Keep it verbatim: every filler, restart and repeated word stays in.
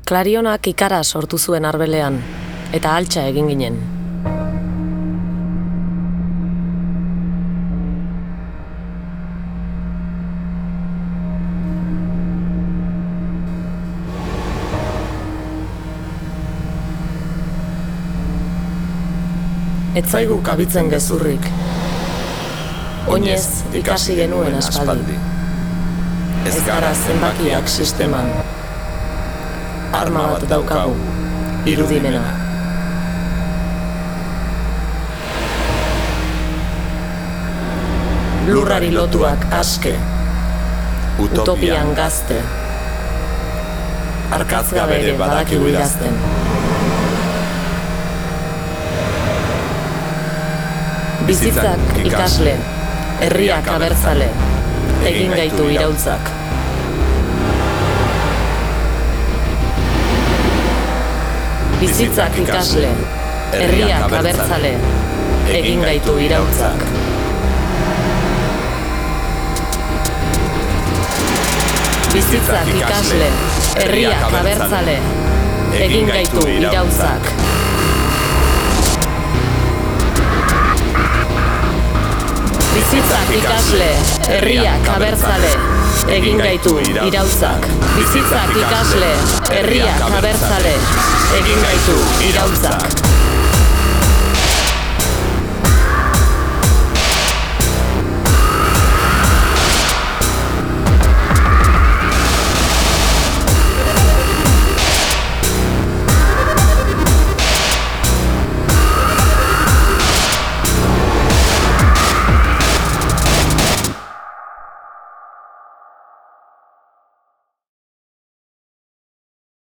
Klarionak ikara sortu zuen arbelean, eta altxa egin ginen. Ez zaigu kabitzen gezurrik. Oinez ikasi genuen aspaldi. Ez gara zenbakiak sisteman. Arma bat daukagu, irudimena. Lurrari lotuak aske, utopian gazte. Arkatz gabe ere badakigu idazten. Bizitzak ikasle, herriak abertzale, egin gaitu iraultzak. Bizitzak ikasle, herriak abertzale, egin gaitu iraultzak. Bizitzak ikasle, herriak abertzale, egin gaitu iraultzak. Bizitzak ikasle, herriak abertzale, egin gaitu iraultzak. Bizitzak ikasle, herriak abertzale, egin gaitu iraultzak.